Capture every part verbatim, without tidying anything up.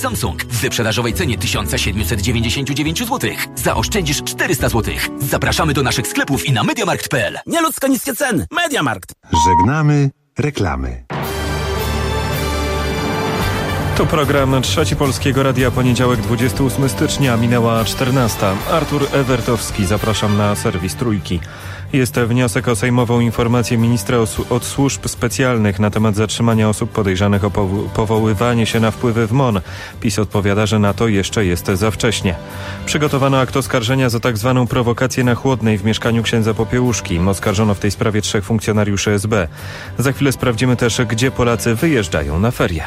Samsung w wyprzedażowej cenie tysiąc siedemset dziewięćdziesiąt dziewięć złotych. Zaoszczędzisz czterysta złotych. Zapraszamy do naszych sklepów i na mediamarkt kropka p l. Nieludzko niskie ceny. Mediamarkt. Żegnamy reklamy. To program Trzeci Polskiego Radia, poniedziałek dwudziestego ósmego stycznia, minęła czternasta. Artur Ewertowski, zapraszam na serwis Trójki. Jest wniosek o sejmową informację ministra od służb specjalnych na temat zatrzymania osób podejrzanych o powo- powoływanie się na wpływy w M O N. PiS odpowiada, że na to jeszcze jest za wcześnie. Przygotowano akt oskarżenia za tak zwaną prowokację na Chłodnej w mieszkaniu księdza Popiełuszki. Oskarżono w tej sprawie trzech funkcjonariuszy S B. Za chwilę sprawdzimy też, gdzie Polacy wyjeżdżają na ferie.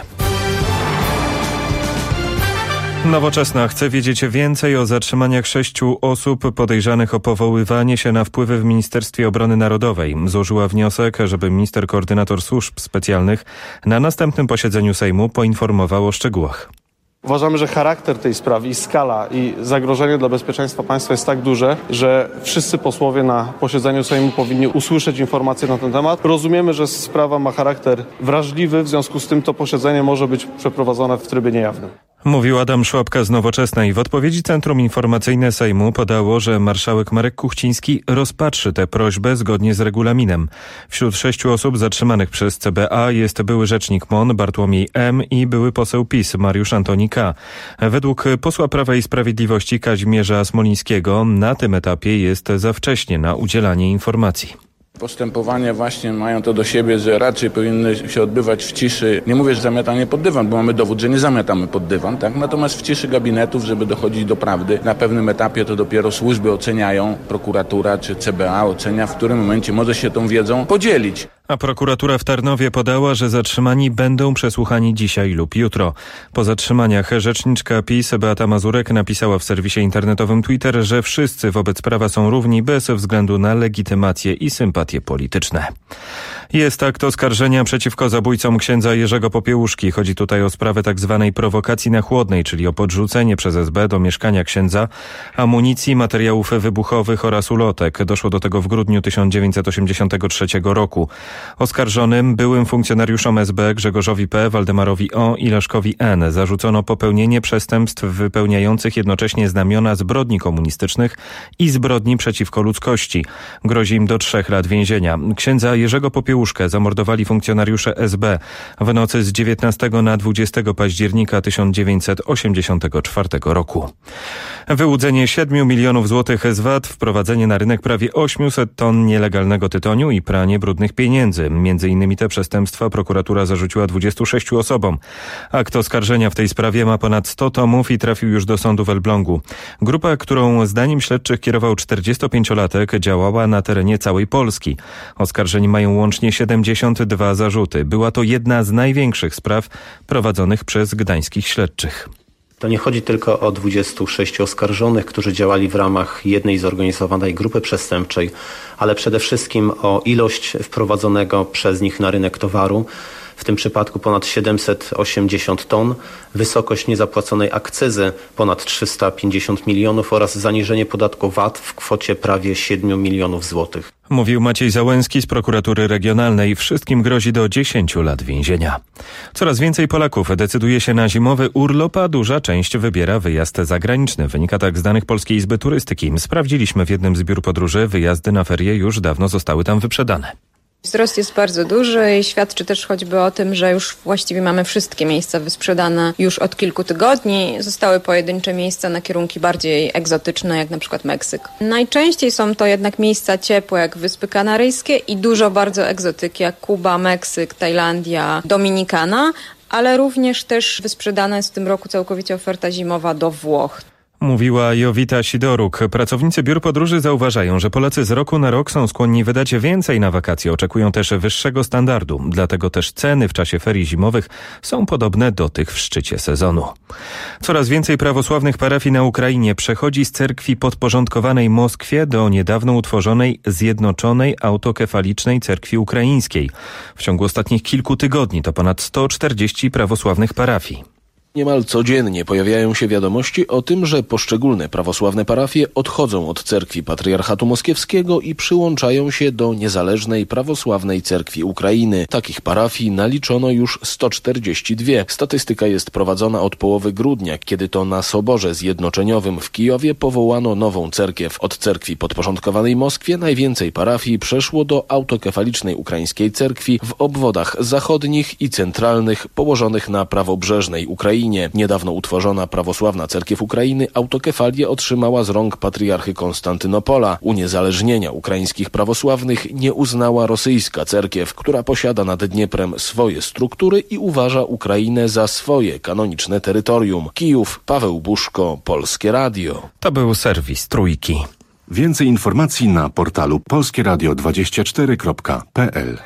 Nowoczesna chce wiedzieć więcej o zatrzymaniach sześciu osób podejrzanych o powoływanie się na wpływy w Ministerstwie Obrony Narodowej. Złożyła wniosek, żeby minister koordynator służb specjalnych na następnym posiedzeniu Sejmu poinformował o szczegółach. Uważamy, że charakter tej sprawy i skala i zagrożenie dla bezpieczeństwa państwa jest tak duże, że wszyscy posłowie na posiedzeniu Sejmu powinni usłyszeć informacje na ten temat. Rozumiemy, że sprawa ma charakter wrażliwy, w związku z tym to posiedzenie może być przeprowadzone w trybie niejawnym. Mówił Adam Szłapka z Nowoczesnej. W odpowiedzi Centrum Informacyjne Sejmu podało, że marszałek Marek Kuchciński rozpatrzy tę prośbę zgodnie z regulaminem. Wśród sześciu osób zatrzymanych przez C B A jest były rzecznik M O N Bartłomiej M. i były poseł PiS Mariusz Antoni K. Według posła Prawa i Sprawiedliwości Kazimierza Smolińskiego na tym etapie jest za wcześnie na udzielanie informacji. Postępowania właśnie mają to do siebie, że raczej powinny się odbywać w ciszy. Nie mówię, że zamiatanie pod dywan, bo mamy dowód, że nie zamiatamy pod dywan, tak? Natomiast w ciszy gabinetów, żeby dochodzić do prawdy. Na pewnym etapie to dopiero służby oceniają, prokuratura czy C B A ocenia, w którym momencie może się tą wiedzą podzielić. A prokuratura w Tarnowie podała, że zatrzymani będą przesłuchani dzisiaj lub jutro. Po zatrzymaniach rzeczniczka PiS Beata Mazurek napisała w serwisie internetowym Twitter, że wszyscy wobec prawa są równi bez względu na legitymację i sympatie polityczne. Jest akt oskarżenia przeciwko zabójcom księdza Jerzego Popiełuszki. Chodzi tutaj o sprawę tzw. prowokacji na Chłodnej, czyli o podrzucenie przez S B do mieszkania księdza amunicji, materiałów wybuchowych oraz ulotek. Doszło do tego w grudniu tysiąc dziewięćset osiemdziesiątego trzeciego roku. Oskarżonym byłym funkcjonariuszom S B Grzegorzowi P., Waldemarowi O. i Leszkowi N. zarzucono popełnienie przestępstw wypełniających jednocześnie znamiona zbrodni komunistycznych i zbrodni przeciwko ludzkości. Grozi im do trzech lat więzienia. Księdza Jerzego Popiełuszkę zamordowali funkcjonariusze S B w nocy z dziewiętnastego na dwudziestego października tysiąc dziewięćset osiemdziesiątego czwartego roku. Wyłudzenie siedmiu milionów złotych z V A T, wprowadzenie na rynek prawie osiemset ton nielegalnego tytoniu i pranie brudnych pieniędzy. Między innymi te przestępstwa prokuratura zarzuciła dwudziestu sześciu osobom. Akt oskarżenia w tej sprawie ma ponad sto tomów i trafił już do sądu w Elblągu. Grupa, którą zdaniem śledczych kierował czterdziestopięciolatek, działała na terenie całej Polski. Oskarżeni mają łącznie siedemdziesiąt dwa zarzuty. Była to jedna z największych spraw prowadzonych przez gdańskich śledczych. To nie chodzi tylko o dwudziestu sześciu oskarżonych, którzy działali w ramach jednej zorganizowanej grupy przestępczej, ale przede wszystkim o ilość wprowadzonego przez nich na rynek towaru, w tym przypadku ponad siedemset osiemdziesiąt ton, wysokość niezapłaconej akcyzy ponad trzysta pięćdziesiąt milionów oraz zaniżenie podatku V A T w kwocie prawie siedmiu milionów złotych. Mówił Maciej Załęski z prokuratury regionalnej. Wszystkim grozi do dziesięciu lat więzienia. Coraz więcej Polaków decyduje się na zimowy urlop, a duża część wybiera wyjazd zagraniczny. Wynika tak z danych Polskiej Izby Turystyki. Sprawdziliśmy w jednym z biur podróży. Wyjazdy na ferie już dawno zostały tam wyprzedane. Wzrost jest bardzo duży i świadczy też choćby o tym, że już właściwie mamy wszystkie miejsca wysprzedane już od kilku tygodni. Zostały pojedyncze miejsca na kierunki bardziej egzotyczne, jak na przykład Meksyk. Najczęściej są to jednak miejsca ciepłe, jak Wyspy Kanaryjskie i dużo bardzo egzotyki, jak Kuba, Meksyk, Tajlandia, Dominikana, ale również też wysprzedana jest w tym roku całkowicie oferta zimowa do Włoch. Mówiła Jowita Sidoruk. Pracownicy biur podróży zauważają, że Polacy z roku na rok są skłonni wydać więcej na wakacje. Oczekują też wyższego standardu. Dlatego też ceny w czasie ferii zimowych są podobne do tych w szczycie sezonu. Coraz więcej prawosławnych parafii na Ukrainie przechodzi z cerkwi podporządkowanej Moskwie do niedawno utworzonej Zjednoczonej Autokefalicznej Cerkwi Ukraińskiej. W ciągu ostatnich kilku tygodni to ponad sto czterdzieści prawosławnych parafii. Niemal codziennie pojawiają się wiadomości o tym, że poszczególne prawosławne parafie odchodzą od cerkwi Patriarchatu Moskiewskiego i przyłączają się do niezależnej prawosławnej cerkwi Ukrainy. Takich parafii naliczono już sto czterdzieści dwie. Statystyka jest prowadzona od połowy grudnia, kiedy to na Soborze Zjednoczeniowym w Kijowie powołano nową cerkiew. Od cerkwi podporządkowanej Moskwie najwięcej parafii przeszło do autokefalicznej ukraińskiej cerkwi w obwodach zachodnich i centralnych położonych na prawobrzeżnej Ukrainie. Niedawno utworzona prawosławna cerkiew Ukrainy autokefalię otrzymała z rąk patriarchy Konstantynopola. Uniezależnienia ukraińskich prawosławnych nie uznała rosyjska cerkiew, która posiada nad Dnieprem swoje struktury i uważa Ukrainę za swoje kanoniczne terytorium. Kijów, Paweł Buszko, Polskie Radio. To był serwis Trójki. Więcej informacji na portalu polskie radio dwadzieścia cztery kropka p l.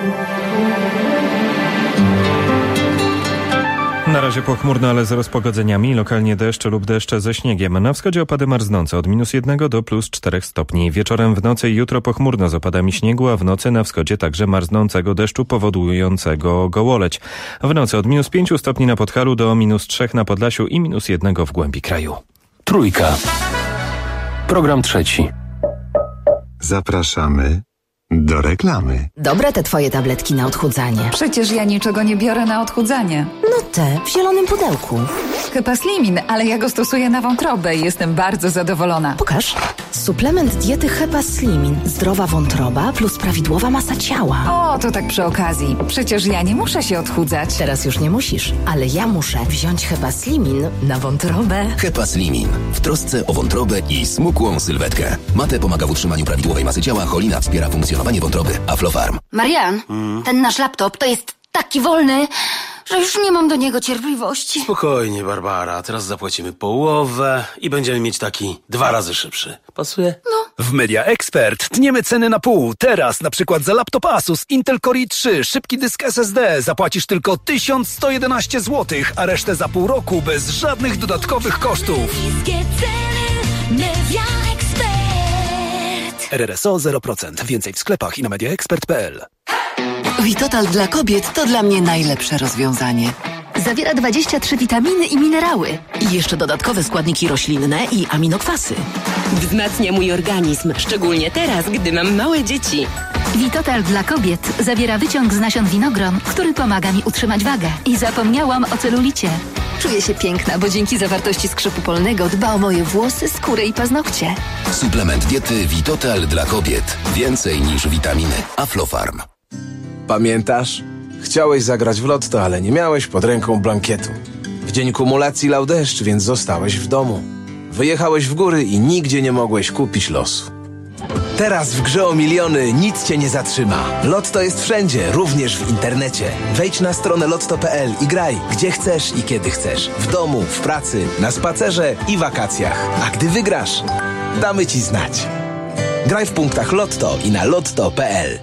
Na razie pochmurno, ale z rozpogodzeniami, lokalnie deszcze lub deszcze ze śniegiem. Na wschodzie opady marznące od minus jednego do plus czterech stopni. Wieczorem w nocy i jutro pochmurno z opadami śniegu, a w nocy na wschodzie także marznącego deszczu powodującego gołoleć. W nocy od minus pięciu stopni na Podhalu do minus trzech na Podlasiu i minus jednego w głębi kraju. Trójka. Program trzeci. Zapraszamy do reklamy. Dobre te twoje tabletki na odchudzanie. Przecież ja niczego nie biorę na odchudzanie. No te, w zielonym pudełku. Hepaslimin, ale ja go stosuję na wątrobę i jestem bardzo zadowolona. Pokaż. Suplement diety Hepaslimin. Zdrowa wątroba plus prawidłowa masa ciała. O, to tak przy okazji. Przecież ja nie muszę się odchudzać. Teraz już nie musisz, ale ja muszę wziąć Hepaslimin na wątrobę. Hepaslimin. W trosce o wątrobę i smukłą sylwetkę. Mate pomaga w utrzymaniu prawidłowej masy ciała, cholina wspiera funkcjonowanie wątroby. Aflofarm. Marian, hmm? ten nasz laptop to jest taki wolny, że już nie mam do niego cierpliwości. Spokojnie, Barbara. Teraz zapłacimy połowę i będziemy mieć taki dwa razy szybszy. Pasuje? No. W Media Expert tniemy ceny na pół. Teraz na przykład za laptop Asus Intel Core i trzy, szybki dysk S S D zapłacisz tylko tysiąc sto jedenaście złotych, a resztę za pół roku bez żadnych dodatkowych kosztów. Media Expert. R R S O zero procent. Więcej w sklepach i na media expert kropka p l. Vitotal dla kobiet to dla mnie najlepsze rozwiązanie. Zawiera dwadzieścia trzy witaminy i minerały. I jeszcze dodatkowe składniki roślinne i aminokwasy. Wzmacnia mój organizm, szczególnie teraz, gdy mam małe dzieci. Vitotal dla kobiet zawiera wyciąg z nasion winogron, który pomaga mi utrzymać wagę. I zapomniałam o celulicie. Czuję się piękna, bo dzięki zawartości skrzypu polnego dba o moje włosy, skórę i paznokcie. Suplement diety Vitotal dla kobiet. Więcej niż witaminy. Aflofarm. Pamiętasz? Chciałeś zagrać w lotto, ale nie miałeś pod ręką blankietu. W dzień kumulacji lał deszcz, więc zostałeś w domu. Wyjechałeś w góry i nigdzie nie mogłeś kupić losu. Teraz w grze o miliony nic cię nie zatrzyma. Lotto jest wszędzie, również w internecie. Wejdź na stronę lotto kropka p l i graj, gdzie chcesz i kiedy chcesz. W domu, w pracy, na spacerze i wakacjach. A gdy wygrasz, damy ci znać. Graj w punktach Lotto i na lotto kropka p l.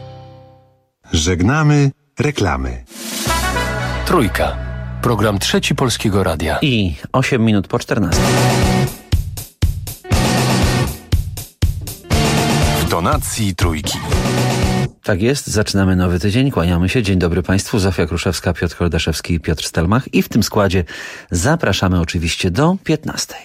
Żegnamy reklamy. Trójka. Program trzeci Polskiego Radia. I osiem minut po czternastej. W tonacji trójki. Tak jest, zaczynamy nowy tydzień, kłaniamy się. Dzień dobry Państwu, Zofia Kruszewska, Piotr Koldaszewski i Piotr Stelmach. I w tym składzie zapraszamy oczywiście do piętnastej.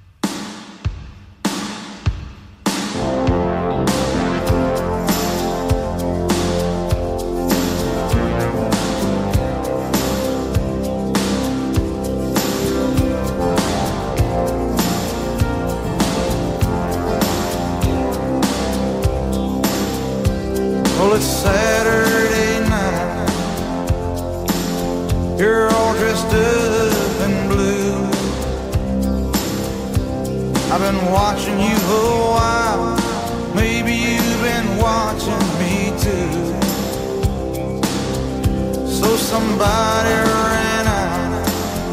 Well, it's Saturday night. You're all dressed up in blue. I've been watching you a while. Maybe you've been watching me too. So somebody ran out,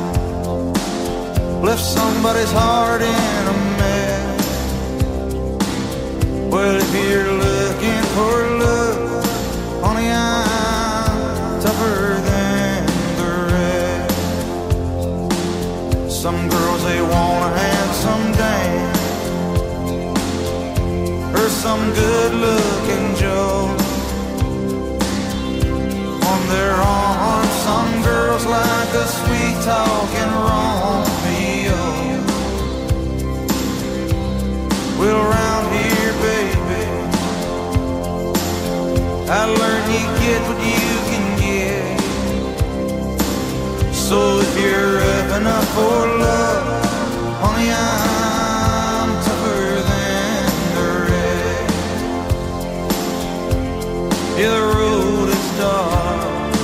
left somebody's heart in a mess. Well, if you're looking for love, honey, I'm tougher than the rest. Some girls, they wanna have some dance, or some good-looking Joe on their arm. Some girls like a sweet talking Romeo. Well, around here, baby, I learned you get what you can get. So if you're up enough for love, honey, I'm tougher than the rest. Yeah, the road is dark,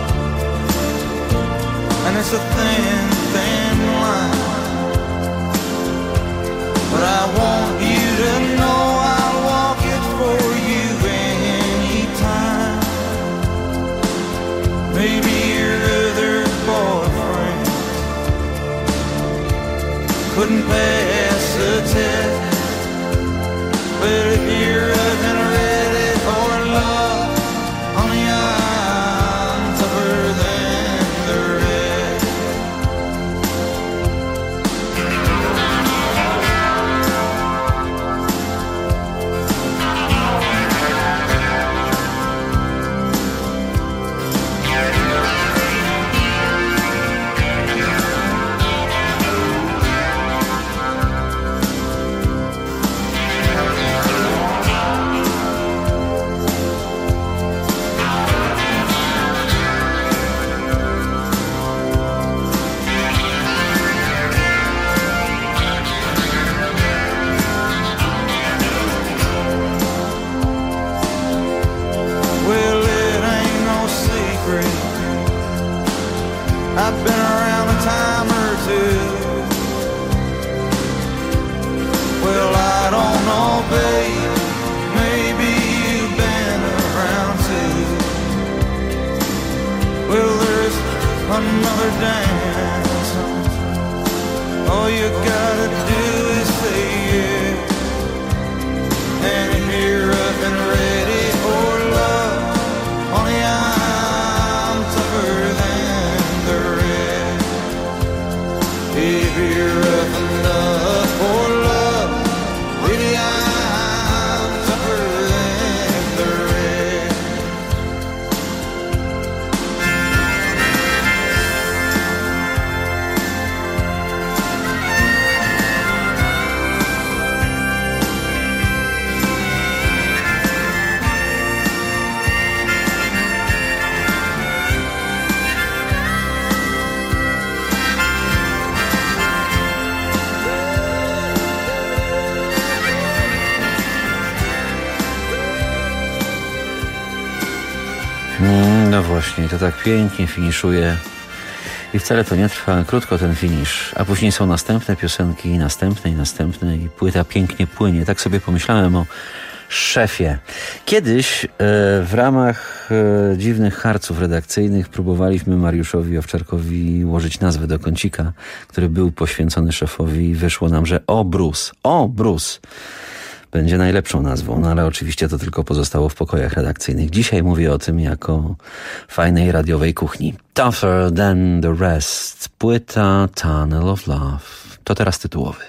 and it's a thin, thin line, but I want you to know I'll walk it for you anytime. Maybe your other boyfriend couldn't pass the test, but if you're up and ready for love, honey, I'm tougher than the rest. Well, it ain't no secret, I've been around a time or two. Well, I don't know, babe, maybe you've been around too. Well, there's another dance, all you gotta do is say yes. And if you're up and ready for love, honey, I'm tougher than the rest. If you're up enough for love, baby, I'm tougher than the rest. Mm, no właśnie, to tak pięknie finiszuje i wcale to nie trwa krótko ten finisz, a później są następne piosenki, następne i następne i płyta pięknie płynie. Tak sobie pomyślałem o szefie. Kiedyś e, w ramach e, dziwnych harców redakcyjnych próbowaliśmy Mariuszowi Owczarkowi ułożyć nazwę do kącika, który był poświęcony szefowi i wyszło nam, że o Bruce, o Bruce będzie najlepszą nazwą, no ale oczywiście to tylko pozostało w pokojach redakcyjnych. Dzisiaj mówię o tym jako fajnej radiowej kuchni. Tougher Than The Rest, płyta Tunnel of Love. To teraz tytułowy.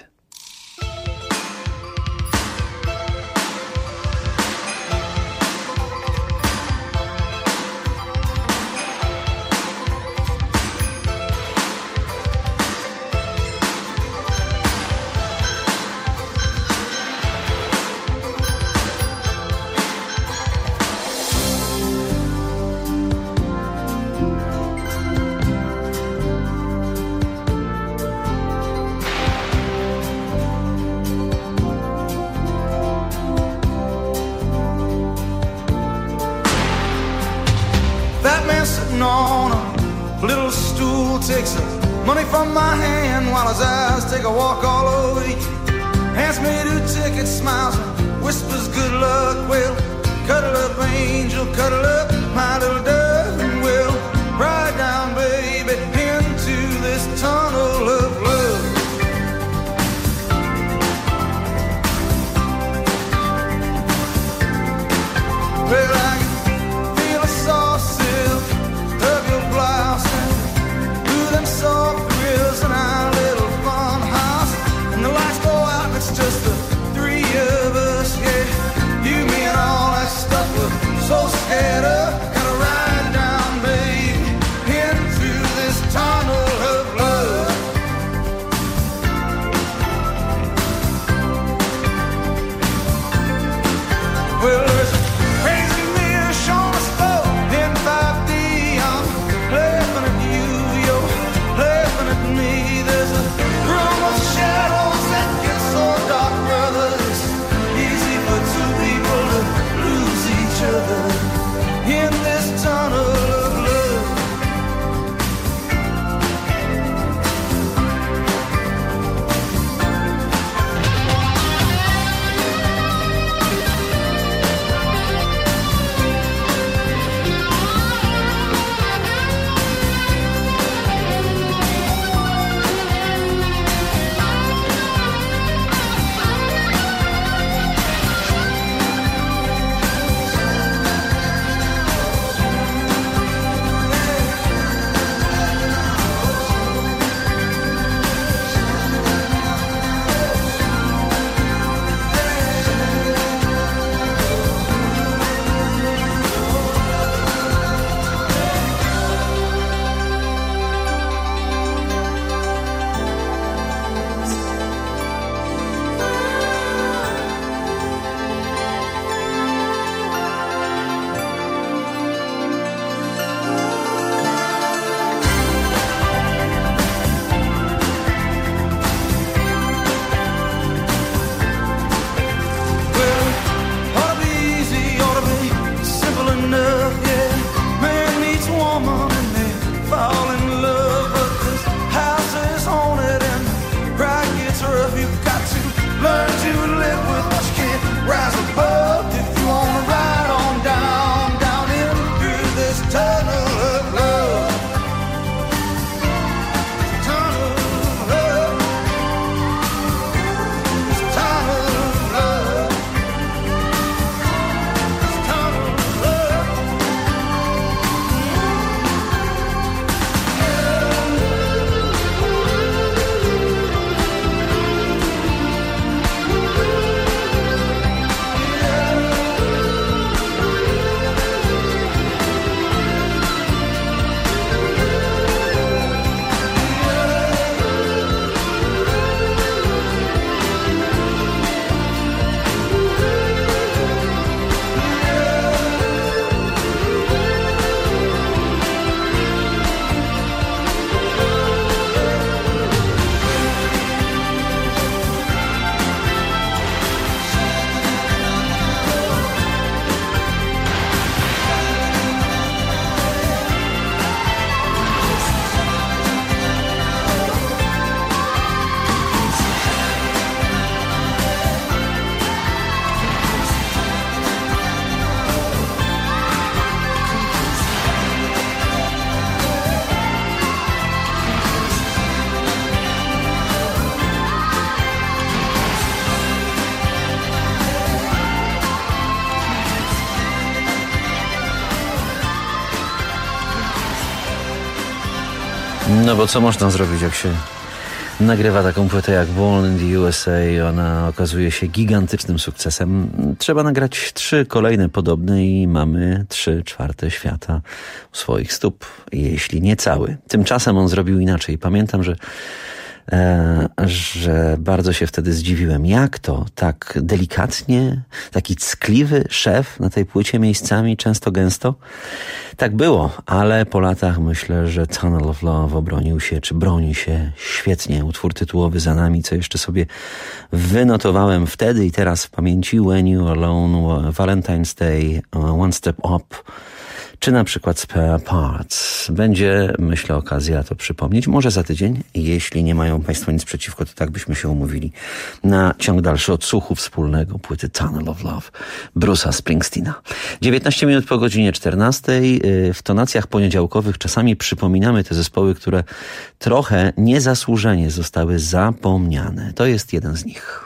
On a little stool takes the money from my hand while his eyes take a walk all over you. Hands me two tickets, smiles and whispers good luck. Well, cuddle up, angel, cuddle up, my little dove, and we'll ride down, baby, into this tunnel of love. Well, I can feel a soft silk of your blouse and through them soft thrills in our little fun house. And the lights go out and it's just the three of us, yeah. You, me, and all that stuff we're so scared of. Gotta ride No bo co można zrobić, jak się nagrywa taką płytę jak Born in the U S A, ona okazuje się gigantycznym sukcesem. Trzeba nagrać trzy kolejne podobne i mamy trzy czwarte świata u swoich stóp, jeśli nie cały. Tymczasem on zrobił inaczej. Pamiętam, że E, że bardzo się wtedy zdziwiłem. Jak to tak delikatnie, taki ckliwy szef na tej płycie miejscami, często gęsto? Tak było, ale po latach myślę, że Tunnel of Love obronił się, czy broni się świetnie. Utwór tytułowy za nami, co jeszcze sobie wynotowałem wtedy i teraz w pamięci. When You Alone, Valentine's Day, One Step Up, czy na przykład Spare Parts. Będzie, myślę, okazja to przypomnieć. Może za tydzień, jeśli nie mają Państwo nic przeciwko, to tak byśmy się umówili na ciąg dalszy odsłuchu wspólnego płyty Tunnel of Love Bruce'a Springsteena. dziewiętnaście minut po godzinie czternastej. W tonacjach poniedziałkowych czasami przypominamy te zespoły, które trochę niezasłużenie zostały zapomniane. To jest jeden z nich.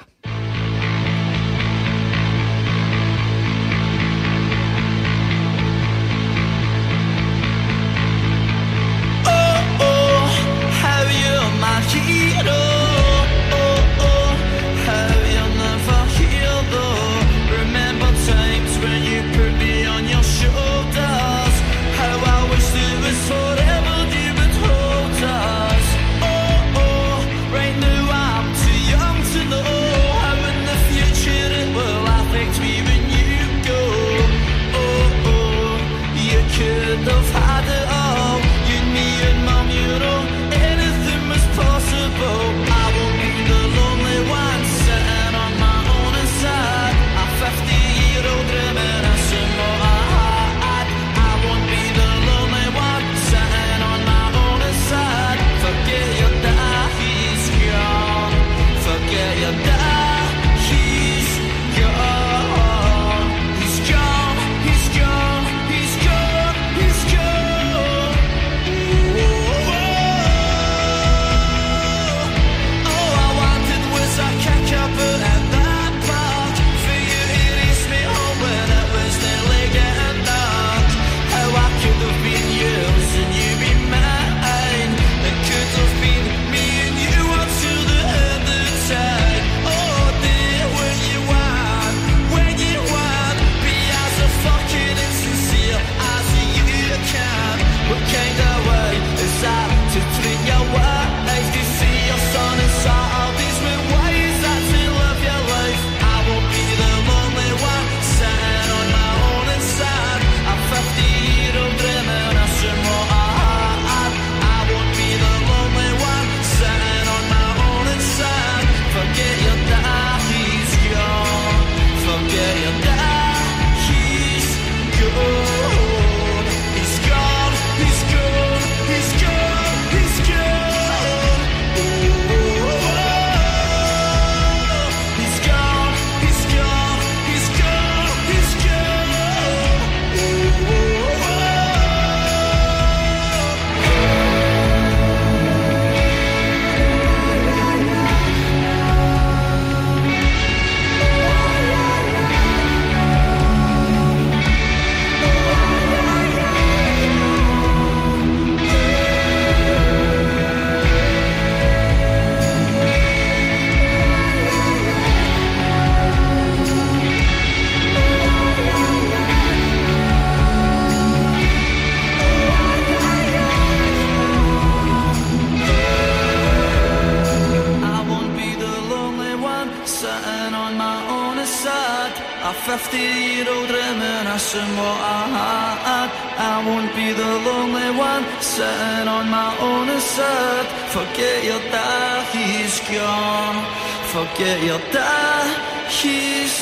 fifty-year-old reminiscing what I had. I won't be the lonely one sitting on my own inside. Forget your dad, he's gone. Forget your dad, he's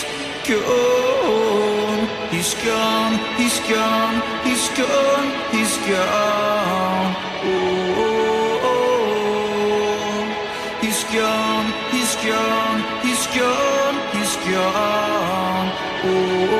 gone. He's gone, he's gone, he's gone, he's gone. Oh, oh, oh. He's gone, he's gone, he's gone, he's gone. Oh, oh,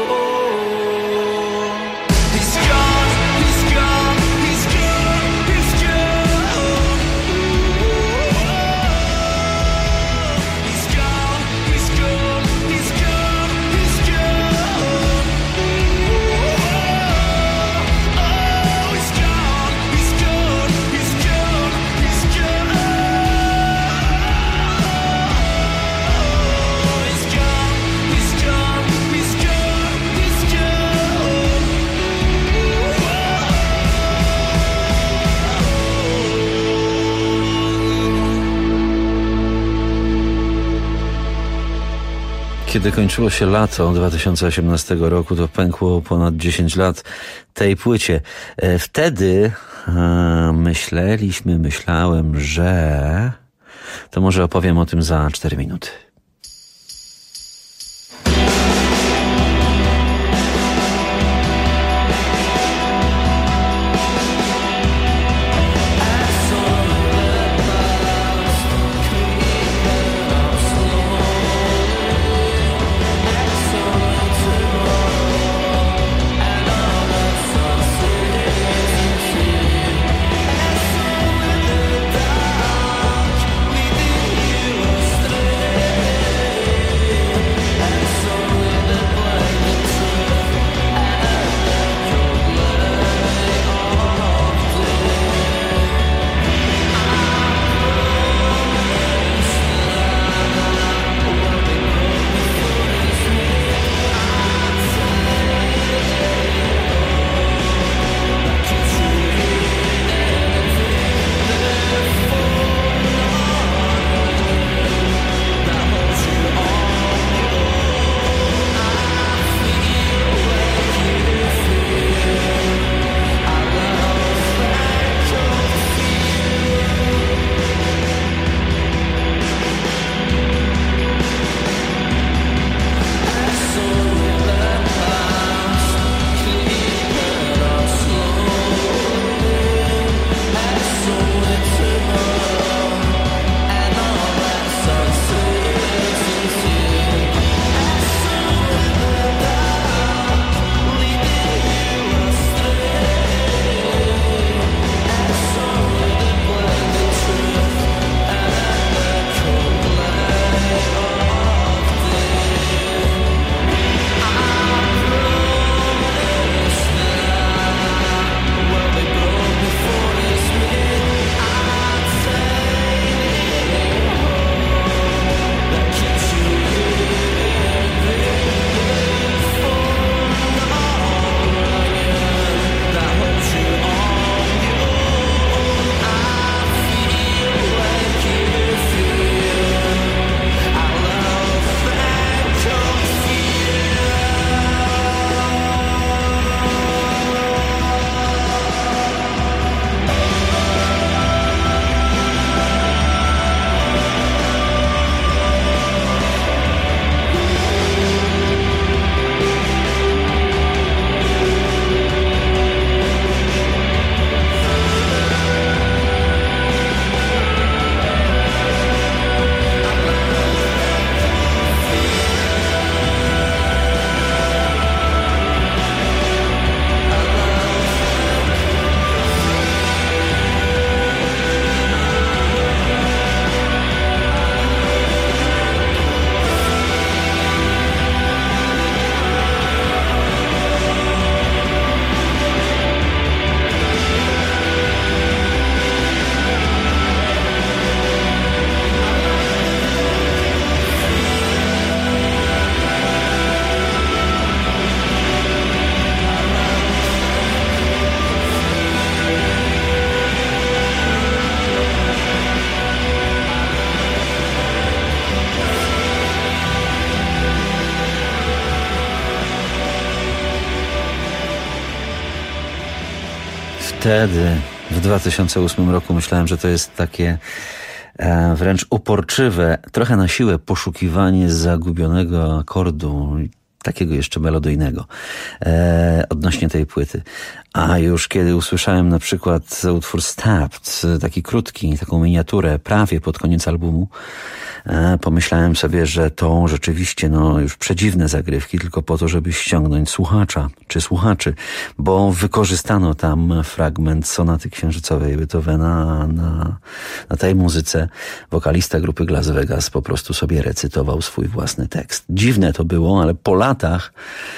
oh. He's gone, he's gone, he's gone, he's gone. Oh, oh, oh. He's gone, he's gone, he's gone, he's gone. Oh, oh, oh. He's gone, he's gone, he's gone, Kiedy kończyło się lato dwa tysiące osiemnastego roku, to pękło ponad dziesięć lat tej płycie. Wtedy e, myśleliśmy, myślałem, że... To może opowiem o tym za cztery minuty. Wtedy, w dwa tysiące ósmym roku, myślałem, że to jest takie e, wręcz uporczywe, trochę na siłę poszukiwanie zagubionego akordu, takiego jeszcze melodyjnego, e, odnośnie tej płyty. A już kiedy usłyszałem na przykład utwór Stabbed, taki krótki, taką miniaturę, prawie pod koniec albumu, e, pomyślałem sobie, że to rzeczywiście no już przedziwne zagrywki, tylko po to, żeby ściągnąć słuchacza, czy słuchaczy, bo wykorzystano tam fragment sonaty księżycowej Beethovena. Na, na tej muzyce wokalista grupy Las Vegas po prostu sobie recytował swój własny tekst. Dziwne to było, ale po latach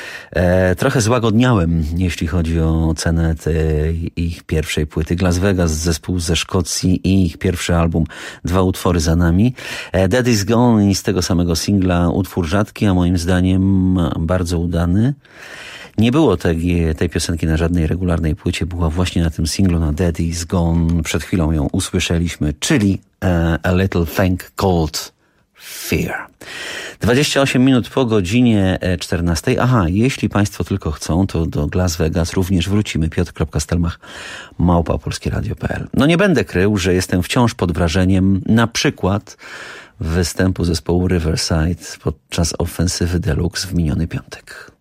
e, trochę złagodniałem, jeśli chodzi o cenę tej ich pierwszej płyty. Las Vegas, zespół ze Szkocji i ich pierwszy album, dwa utwory za nami. E, Daddy's Gone i z tego samego singla utwór rzadki, a moim zdaniem bardzo udany. Nie było tej, tej piosenki na żadnej regularnej płycie, była właśnie na tym singlu, na Daddy's Gone. Przed chwilą ją usłyszeliśmy, czyli uh, A Little Thing Called Fear. dwadzieścia osiem minut po godzinie czternastej. Aha, jeśli Państwo tylko chcą, to do Las Vegas również wrócimy. Piotr.Stelmach, małpa polskieradio kropka p l. No nie będę krył, że jestem wciąż pod wrażeniem na przykład występu zespołu Riverside podczas ofensywy Deluxe w miniony piątek.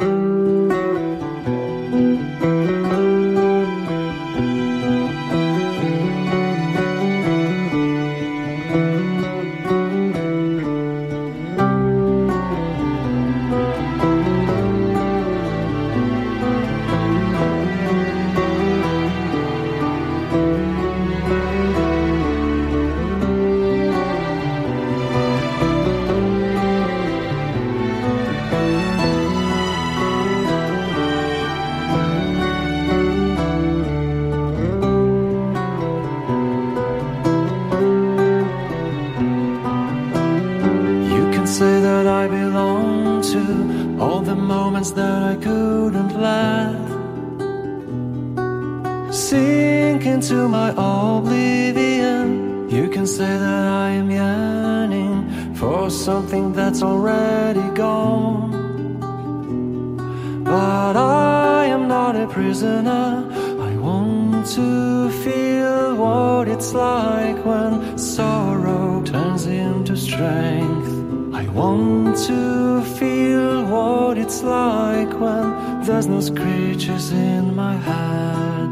There's no screeches in my head.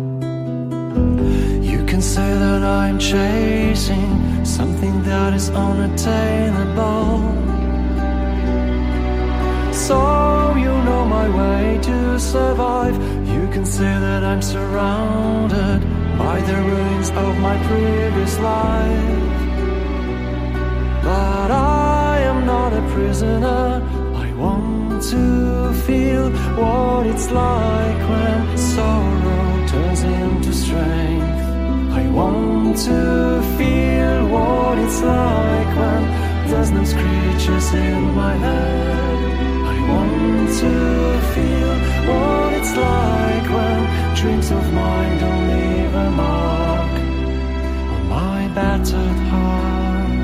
You can say that I'm chasing something that is unattainable. So you know my way to survive. You can say that I'm surrounded by the ruins of my previous life. But I am not a prisoner. I want to feel what it's like when sorrow turns into strength. I want to feel what it's like when there's no screeches in my head. I want to feel what it's like when dreams of mine don't leave a mark on my battered heart.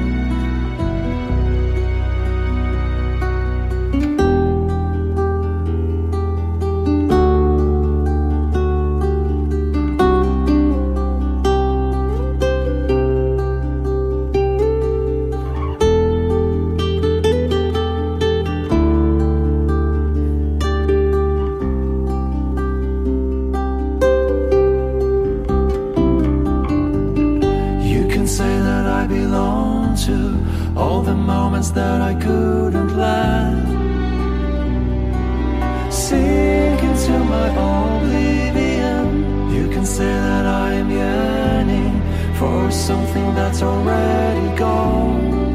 That I couldn't let sink into my oblivion. You can say that I am yearning for something that's already gone.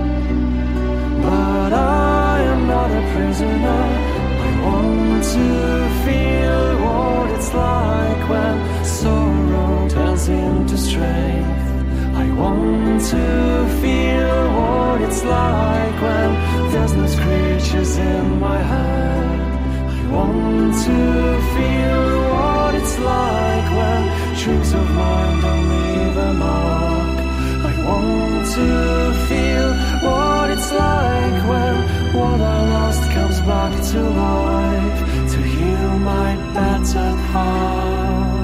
But I am not a prisoner. I want to feel what it's like when sorrow turns into strength. I want to feel what it's like when there's no screeches in my head. I want to feel what it's like when dreams of mine don't leave a mark. I want to feel what it's like when what I lost comes back to life to heal my battered heart.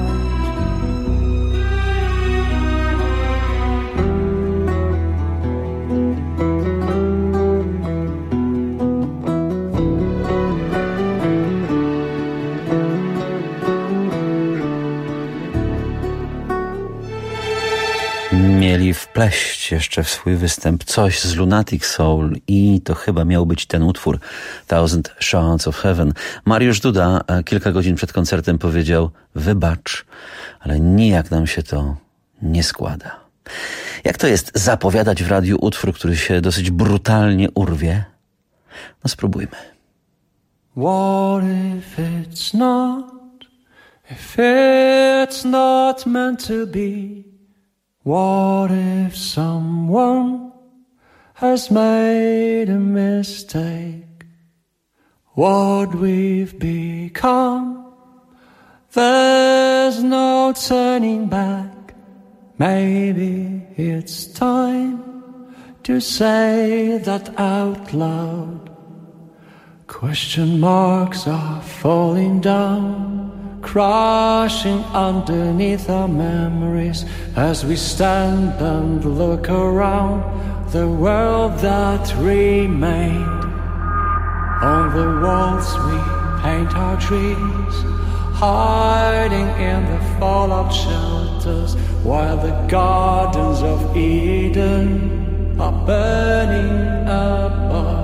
Mieli wpleść jeszcze w swój występ coś z Lunatic Soul i to chyba miał być ten utwór Thousand Shards of Heaven. Mariusz Duda kilka godzin przed koncertem powiedział: wybacz, ale nijak nam się to nie składa. Jak to jest zapowiadać w radiu utwór, który się dosyć brutalnie urwie? No spróbujmy. What if it's not, if it's not meant to be? What if someone has made a mistake? What we've become, there's no turning back. Maybe it's time to say that out loud. Question marks are falling down, crashing underneath our memories as we stand and look around the world that remained. On the walls we paint our dreams, hiding in the fallout shelters, while the gardens of Eden are burning above.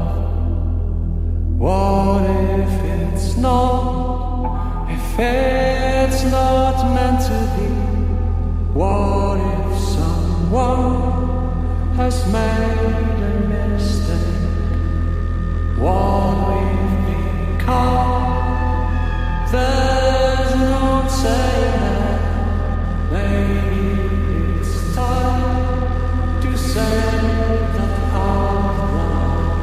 What if it's not, if it's not meant to be? What if someone has made a mistake? What we've become, there's no saying that. Maybe it's time to say that out loud.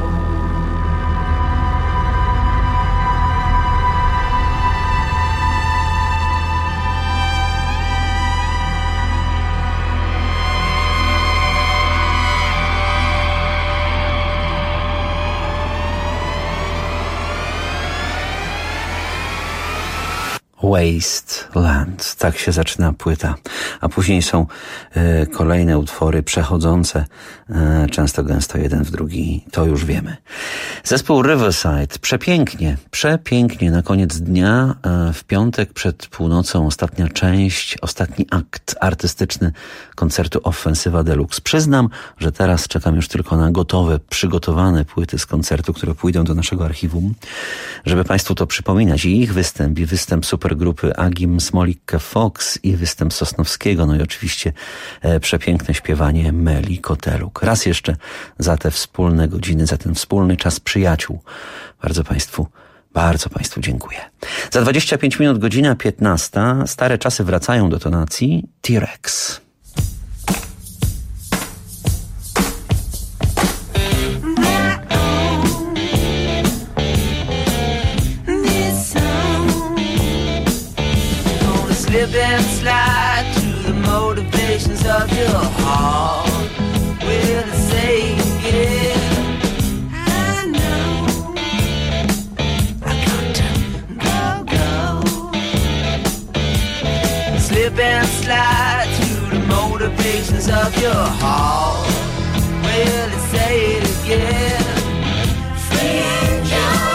Wasteland. Tak się zaczyna płyta. A później są y, kolejne utwory przechodzące y, często gęsto jeden w drugi. To już wiemy. Zespół Riverside. Przepięknie, przepięknie na koniec dnia y, w piątek przed północą ostatnia część, ostatni akt artystyczny koncertu Offensywa Deluxe. Przyznam, że teraz czekam już tylko na gotowe, przygotowane płyty z koncertu, które pójdą do naszego archiwum, żeby Państwu to przypominać. I ich występ, i występ supergrupy Agim Smolik Fox i występ Sosnowskiego, no i oczywiście e, przepiękne śpiewanie Meli Koteluk. Raz jeszcze za te wspólne godziny, za ten wspólny czas przyjaciół. Bardzo Państwu, bardzo Państwu dziękuję. Za dwadzieścia pięć minut, godzina piętnasta. Stare czasy wracają do tonacji. T-Rex. Slip and slide to the motivations of your heart. Will it say again? I know I got to go, go. Slip and slide to the motivations of your heart. Will it say it again? Free angel.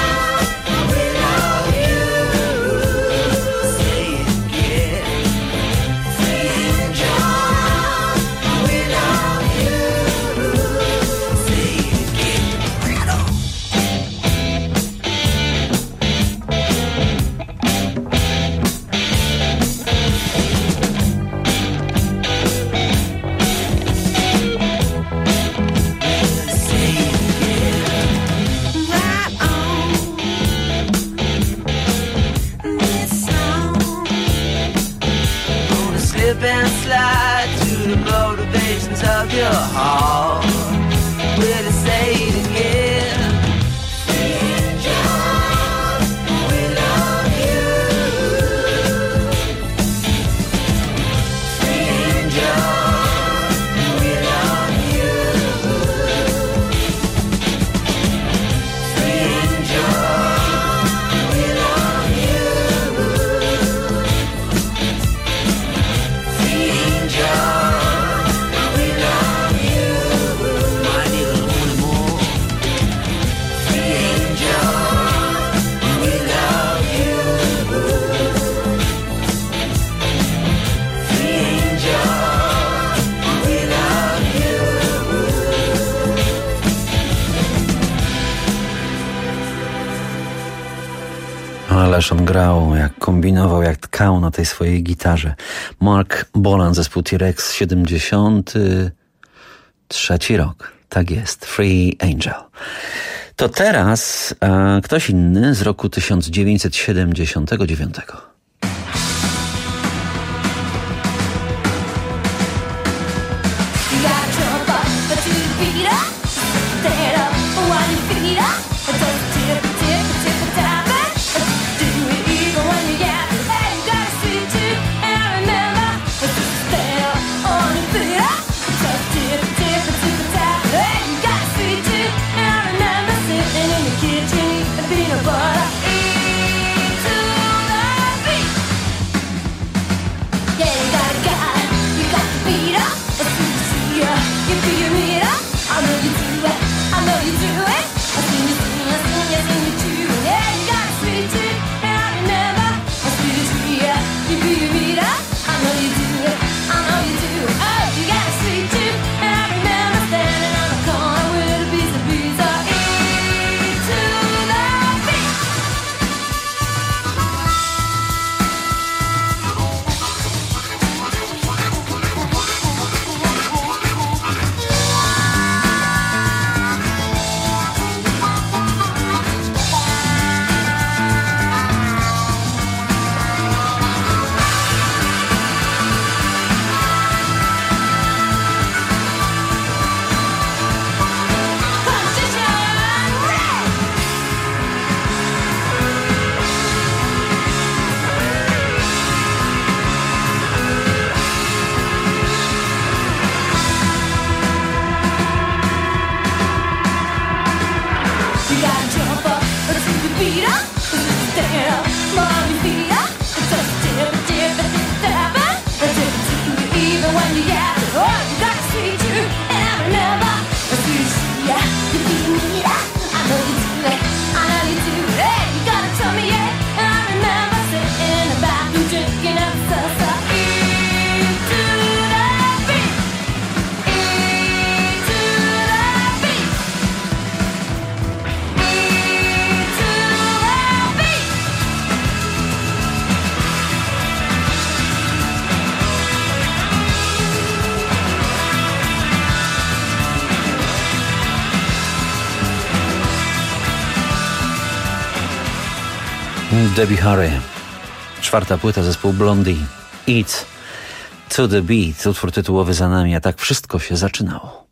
And slide to the motivations of your heart. Will it say it again? Angel, we love you. Angel, we love you. Angel, we love you. Ależ on grał, jak kombinował, jak tkał na tej swojej gitarze. Mark Bolan, zespół T-Rex, siedemdziesiąty trzeci rok. Tak jest, Free Angel. To teraz e, ktoś inny z roku tysiąc dziewięćset siedemdziesiątego dziewiątego. Hey! Debbie Harry. Czwarta płyta zespołu Blondie. Eat to the Beat. Utwór tytułowy za nami, a tak wszystko się zaczynało.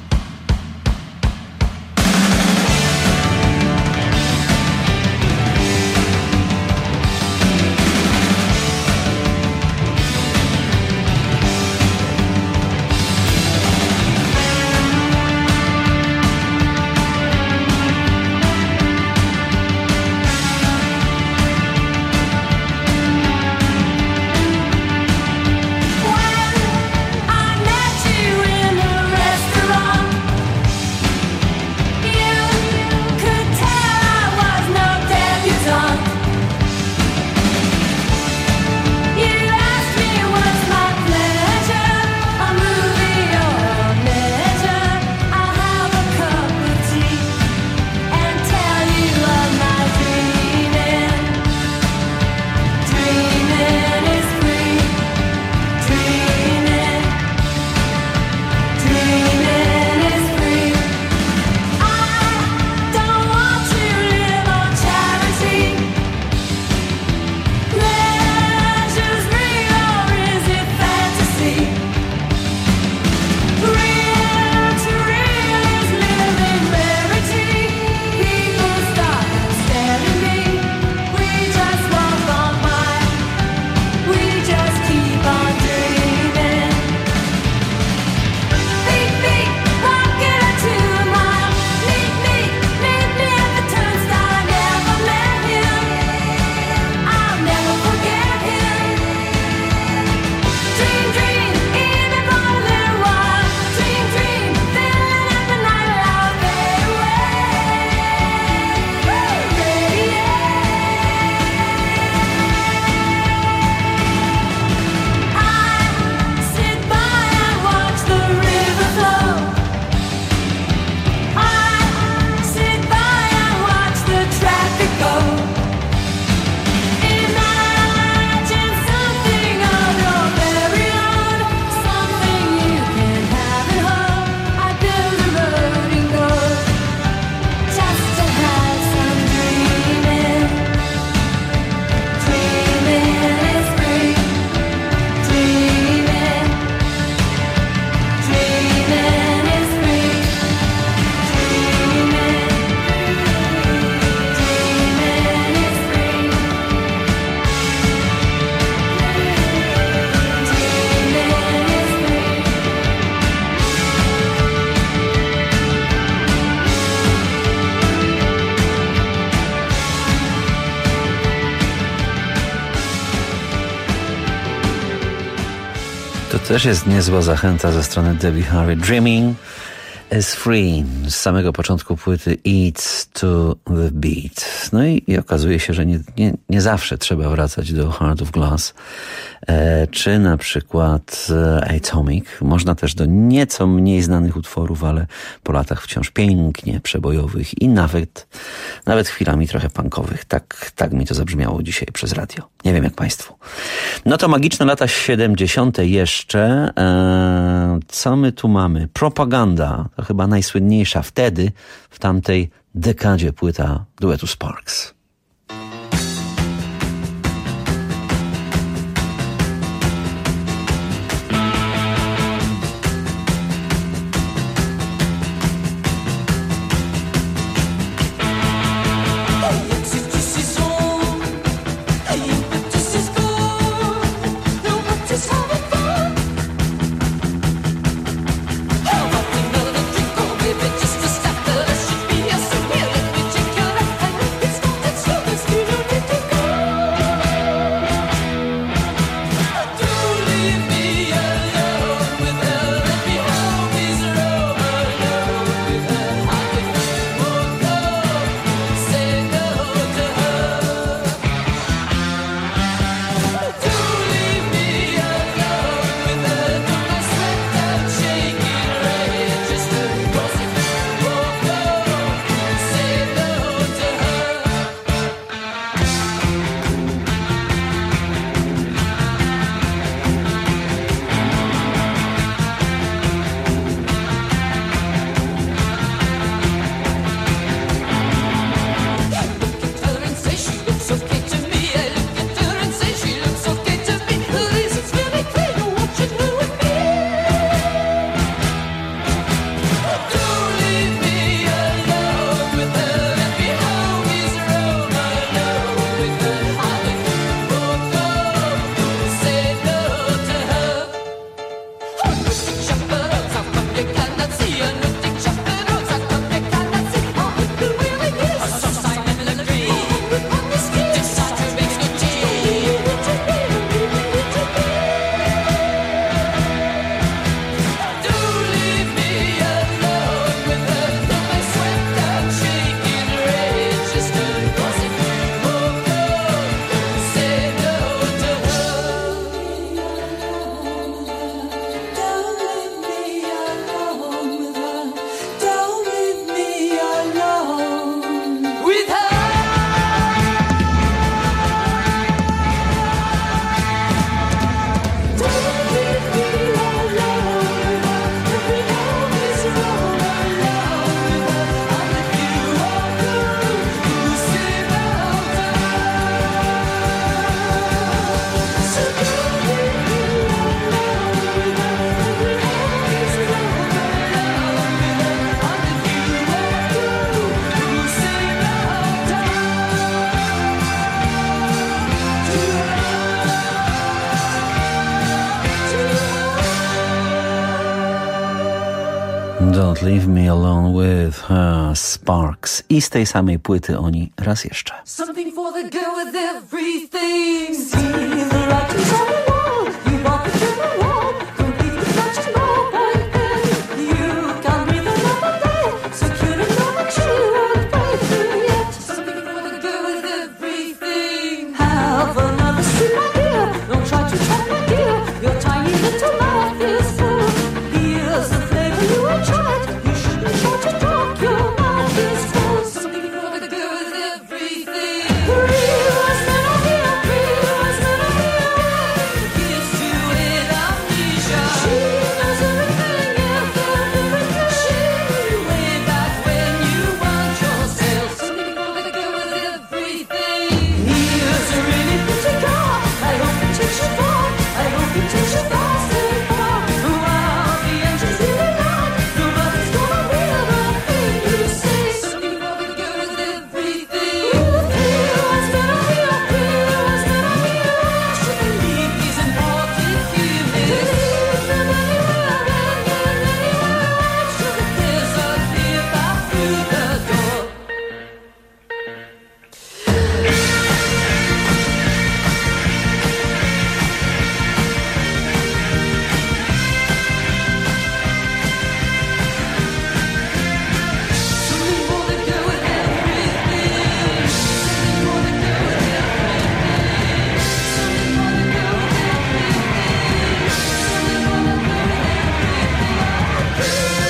To też jest niezła zachęta ze strony Debbie Harry. Dreaming is free. Z samego początku płyty Eat to the Beat. No i, i okazuje się, że nie, nie, nie zawsze trzeba wracać do Heart of Glass. E, czy na przykład e, Atomic. Można też do nieco mniej znanych utworów, ale po latach wciąż pięknie przebojowych i nawet, nawet chwilami trochę punkowych. Tak, tak mi to zabrzmiało dzisiaj przez radio. Nie wiem jak państwu. No to magiczne lata siedemdziesiąte jeszcze. E, co my tu mamy? Propaganda. To chyba najsłynniejsza wtedy, w tamtej dekadzie płyta duetu Sparks. Just to stop the should be a so real. Let me check your life. It's Leave Me Alone With Her, Sparks. I z tej samej płyty oni raz jeszcze. Something for the girl with everything. See the writings on the wall. You walk through the wall. Completely touches no one thing. You can't breathe another day. So cute and no one true won't break through yet. Something for the girl with everything. Have another sweet my dear. Don't try to trap my dear. Your tiny little mouth is full. Here's the flavor you enjoyed. You shouldn't try to talk. Your mouth is full. Something for the girl with everything. Realize that I'm here. Realize that I'm here. Gives you in amnesia. She knows everything. Yeah, felt everything. She way back when you want yourself. Something for the girl with everything. Here's a really pretty car. I hope it takes you far. I hope it takes you fast and far. Wow, the engine's really loud. Nobody's gonna hear the thing you say. Something for the girl with everything. Realize that I'm here. Realize that I'm here. Should believe these important feelings. Leave them anywhere and then anywhere. Sure that there's a clear path through the door. Something for the girl with everything. Something for the girl with everything. Something for the girl with everything. Something for the girl with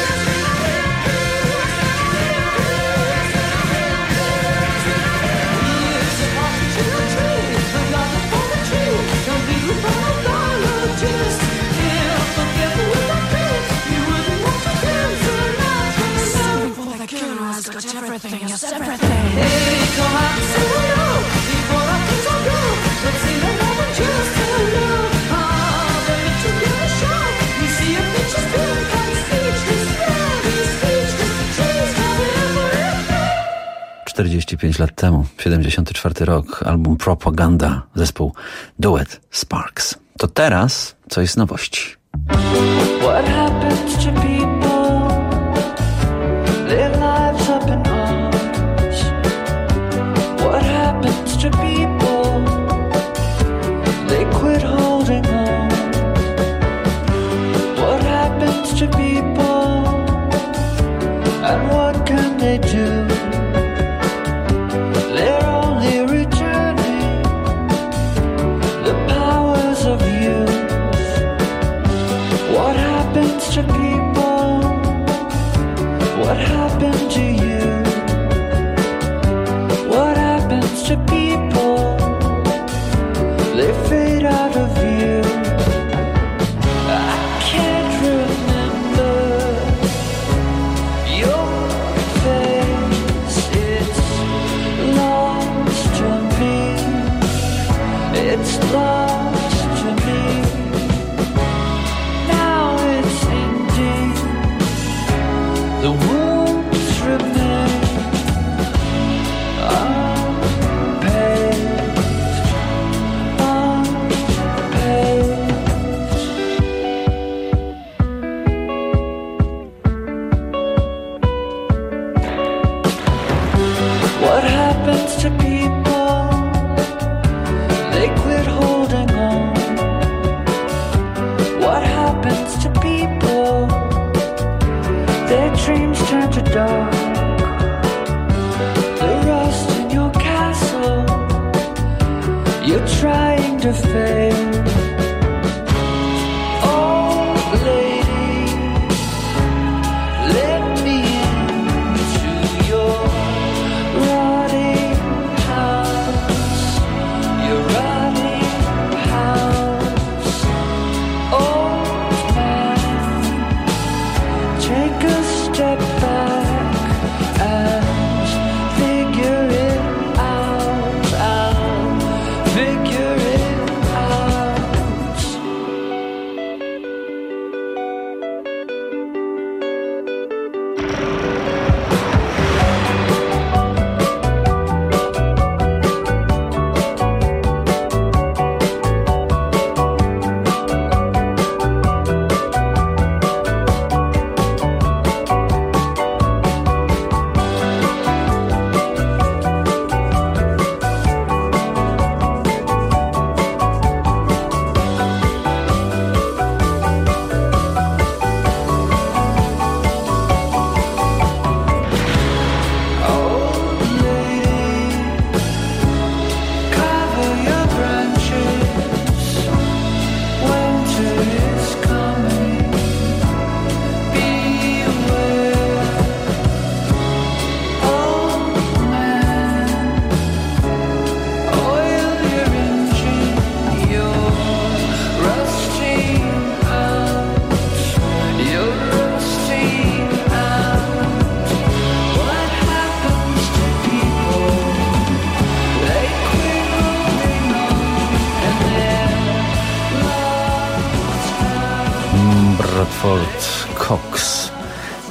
everything. Here's a partridge in a tree. Forgotten for the tree. Don't be with all biologists. Careful, careful with that thing. You wouldn't want to dance around. Something for the girl who has got everything. Yes, everything. Hey, come out and say hello. Before I think I'll go. Let's sing another just hello. Ah, let me to give a shot. You see your picture's good. Can't speechless. Very speechless. She's got everything. czterdzieści pięć lat temu, siedemdziesiąty czwarty rok, album Propaganda, zespół Duet Sparks. To teraz coś z nowości. What happens to people? Their lives up in arms. What happens to people? They quit holding on. What happens to people? And what can they do? They're only returning the powers of youth. What happens to people? What happened to you? What happens to people? They fade out of view. I can't remember your face. It's lost to me. It's lost to me. Now it's indeed the wounds remain unpaid, unpaid. What happens to people? They quit holding on. What happens to people? Their dreams turn to dark. The rust in your castle. You're trying to fail. Oh, lady, let me into your rotting house. Your rotting house. Old man, take a step back and figure it out, out, figure it out.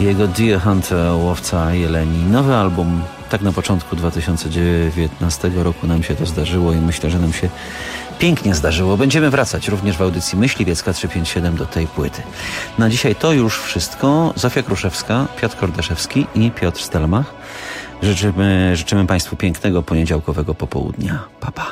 jego Deer Hunter, łowca jeleni. Nowy album, tak na początku dwa tysiące dziewiętnastego roku nam się to zdarzyło i myślę, że nam się pięknie zdarzyło. Będziemy wracać również w audycji Myśliwiecka trzysta pięćdziesiąt siedem do tej płyty. Na dzisiaj to już wszystko. Zofia Kruszewska, Piotr Kordaszewski i Piotr Stelmach. Życzymy, życzymy Państwu pięknego poniedziałkowego popołudnia. Pa, pa.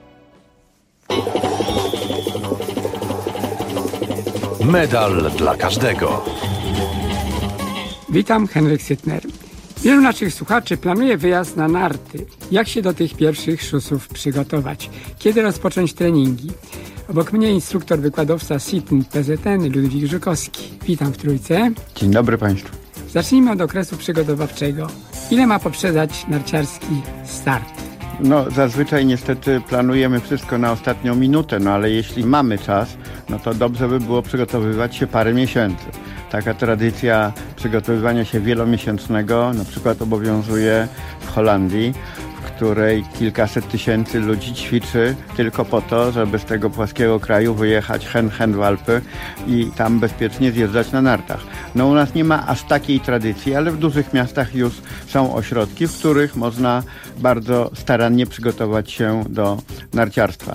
Medal dla każdego. Witam, Henryk Sytner. Wielu naszych słuchaczy planuje wyjazd na narty. Jak się do tych pierwszych szusów przygotować? Kiedy rozpocząć treningi? Obok mnie instruktor wykładowca S I T N P Z N Ludwik Żukowski. Witam w Trójce. Dzień dobry Państwu. Zacznijmy od okresu przygotowawczego. Ile ma poprzedzać narciarski start? No zazwyczaj niestety planujemy wszystko na ostatnią minutę, no ale jeśli mamy czas, no to dobrze by było przygotowywać się parę miesięcy. Taka tradycja przygotowywania się wielomiesięcznego na przykład obowiązuje w Holandii, w której kilkaset tysięcy ludzi ćwiczy tylko po to, żeby z tego płaskiego kraju wyjechać hen hen w Alpy i tam bezpiecznie zjeżdżać na nartach. No u nas nie ma aż takiej tradycji, ale w dużych miastach już są ośrodki, w których można bardzo starannie przygotować się do narciarstwa.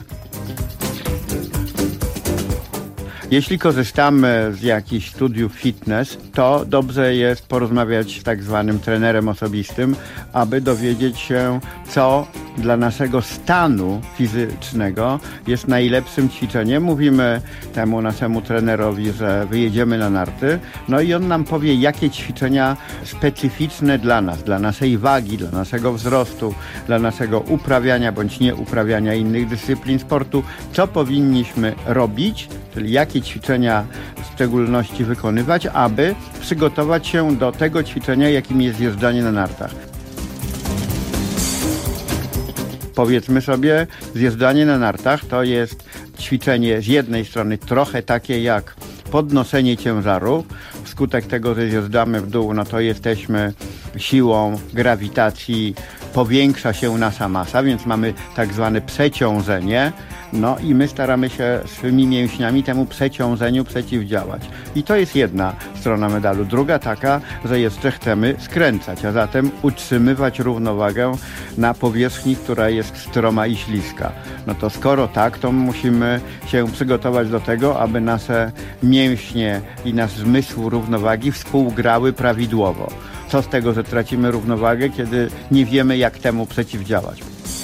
Jeśli korzystamy z jakichś studiów fitness, to dobrze jest porozmawiać z tak zwanym trenerem osobistym, aby dowiedzieć się, co dla naszego stanu fizycznego jest najlepszym ćwiczeniem. Mówimy temu naszemu trenerowi, że wyjedziemy na narty, no i on nam powie, jakie ćwiczenia specyficzne dla nas, dla naszej wagi, dla naszego wzrostu, dla naszego uprawiania bądź nieuprawiania innych dyscyplin sportu, co powinniśmy robić, czyli jakie ćwiczenia w szczególności wykonywać, aby przygotować się do tego ćwiczenia, jakim jest jeżdżanie na nartach. Powiedzmy sobie, zjeżdżanie na nartach to jest ćwiczenie z jednej strony trochę takie jak podnoszenie ciężarów. Wskutek tego, że zjeżdżamy w dół, no to jesteśmy siłą grawitacji, powiększa się nasza masa, więc mamy tak zwane przeciążenie. No i my staramy się swymi mięśniami temu przeciążeniu przeciwdziałać. I to jest jedna strona medalu. Druga taka, że jeszcze chcemy skręcać, a zatem utrzymywać równowagę na powierzchni, która jest stroma i śliska. No to skoro tak, to musimy się przygotować do tego, aby nasze mięśnie i nasz zmysł równowagi współgrały prawidłowo. Co z tego, że tracimy równowagę, kiedy nie wiemy, jak temu przeciwdziałać?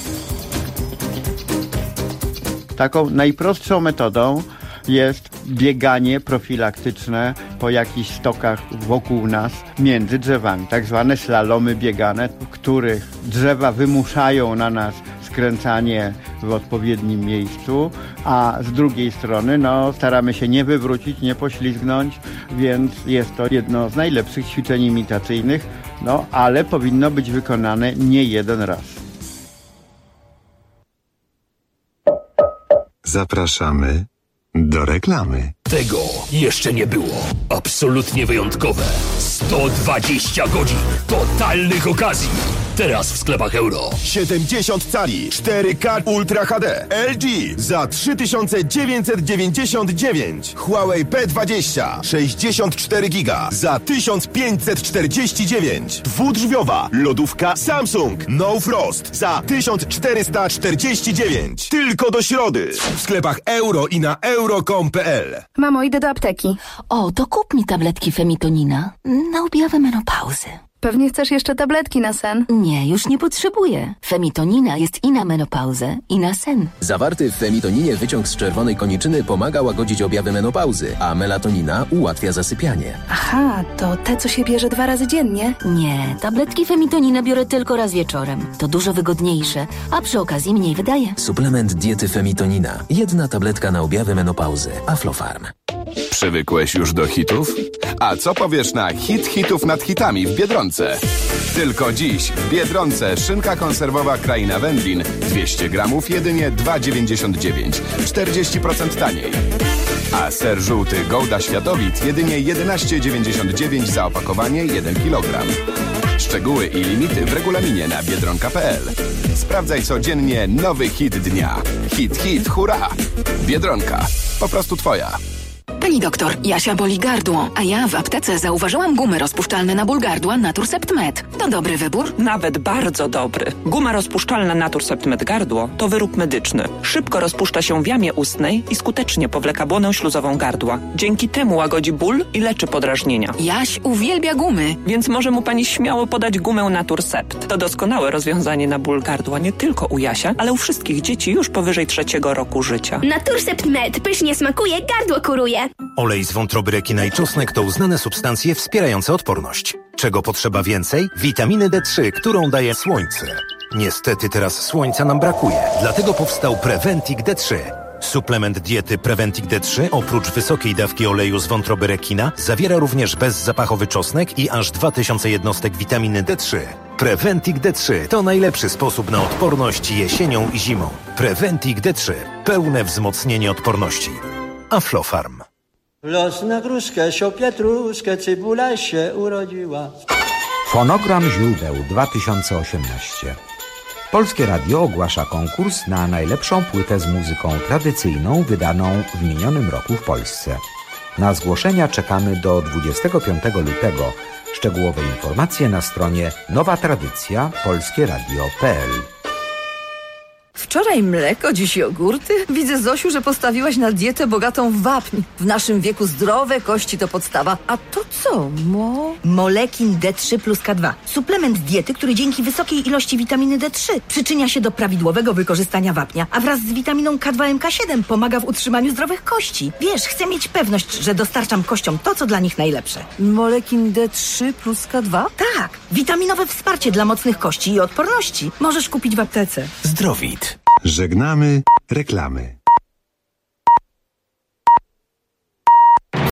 Taką najprostszą metodą jest bieganie profilaktyczne po jakichś stokach wokół nas między drzewami. Tak zwane slalomy biegane, w których drzewa wymuszają na nas skręcanie w odpowiednim miejscu, a z drugiej strony no, staramy się nie wywrócić, nie poślizgnąć, więc jest to jedno z najlepszych ćwiczeń imitacyjnych, no ale powinno być wykonane nie jeden raz. Zapraszamy do reklamy. Tego jeszcze nie było. Absolutnie wyjątkowe. sto dwadzieścia godzin totalnych okazji. Teraz w sklepach Euro. siedemdziesiąt cali cztery K Ultra H D L G za trzy tysiące dziewięćset dziewięćdziesiąt dziewięć. Huawei P dwadzieścia sześćdziesiąt cztery giga za tysiąc pięćset czterdzieści dziewięć. Dwudrzwiowa lodówka Samsung No Frost za tysiąc czterysta czterdzieści dziewięć. Tylko do środy. W sklepach Euro i na euro kropka com kropka p l. Mamo, idę do apteki. O, to kup mi tabletki Femitonina na objawę menopauzy. Pewnie chcesz jeszcze tabletki na sen? Nie, już nie potrzebuję. Femitonina jest i na menopauzę, i na sen. Zawarty w femitoninie wyciąg z czerwonej koniczyny pomaga łagodzić objawy menopauzy, a melatonina ułatwia zasypianie. Aha, to te, co się bierze dwa razy dziennie? Nie, tabletki Femitonina biorę tylko raz wieczorem. To dużo wygodniejsze, a przy okazji mniej wydaje. Suplement diety Femitonina. Jedna tabletka na objawy menopauzy. Aflofarm. Przywykłeś już do hitów? A co powiesz na hit hitów nad hitami w Biedronce? Tylko dziś w Biedronce szynka konserwowa Kraina Wędlin dwieście gramów jedynie dwa dziewięćdziesiąt dziewięć, czterdzieści procent taniej. A ser żółty Gouda Światowit jedynie jedenaście dziewięćdziesiąt dziewięć za opakowanie jeden kilogram. Szczegóły i limity w regulaminie na biedronka kropka p l. Sprawdzaj codziennie nowy hit dnia. Hit, hit, hurra! Biedronka. Po prostu twoja. Pani doktor, Jasia boli gardło, a ja w aptece zauważyłam gumy rozpuszczalne na ból gardła Naturcept Med. To dobry wybór? Nawet bardzo dobry. Guma rozpuszczalna Naturcept Med gardło to wyrób medyczny. Szybko rozpuszcza się w jamie ustnej i skutecznie powleka błonę śluzową gardła. Dzięki temu łagodzi ból i leczy podrażnienia. Jaś uwielbia gumy. Więc może mu pani śmiało podać gumę Naturcept. To doskonałe rozwiązanie na ból gardła nie tylko u Jasia, ale u wszystkich dzieci już powyżej trzeciego roku życia. Naturcept Med pysznie smakuje, gardło kuruje. Olej z wątroby rekina i czosnek to uznane substancje wspierające odporność. Czego potrzeba więcej? Witaminy D trzy, którą daje słońce. Niestety teraz słońca nam brakuje, dlatego powstał Preventic D trzy. Suplement diety Preventic D trzy oprócz wysokiej dawki oleju z wątroby rekina zawiera również bezzapachowy czosnek i aż dwa tysiące jednostek witaminy D trzy. Preventic D trzy to najlepszy sposób na odporność jesienią i zimą. Preventic D trzy. Pełne wzmocnienie odporności. Aflofarm. Los na gruszkę, sio pietruszkę, cebula się urodziła. Fonogram źródeł dwa tysiące osiemnaście. Polskie Radio ogłasza konkurs na najlepszą płytę z muzyką tradycyjną wydaną w minionym roku w Polsce. Na zgłoszenia czekamy do dwudziestego piątego lutego. Szczegółowe informacje na stronie nowa tradycja polskie radio kropka p l. Wczoraj mleko, dziś jogurty. Widzę, Zosiu, że postawiłaś na dietę bogatą w wapń. W naszym wieku zdrowe kości to podstawa. A to co, mo? Molekin D trzy plus K dwa. Suplement diety, który dzięki wysokiej ilości witaminy D trzy przyczynia się do prawidłowego wykorzystania wapnia, a wraz z witaminą K dwa M K siedem pomaga w utrzymaniu zdrowych kości. Wiesz, chcę mieć pewność, że dostarczam kościom to, co dla nich najlepsze. Molekin D trzy plus K dwa? Tak, witaminowe wsparcie dla mocnych kości i odporności. Możesz kupić w aptece. Zdrowit. Żegnamy reklamy.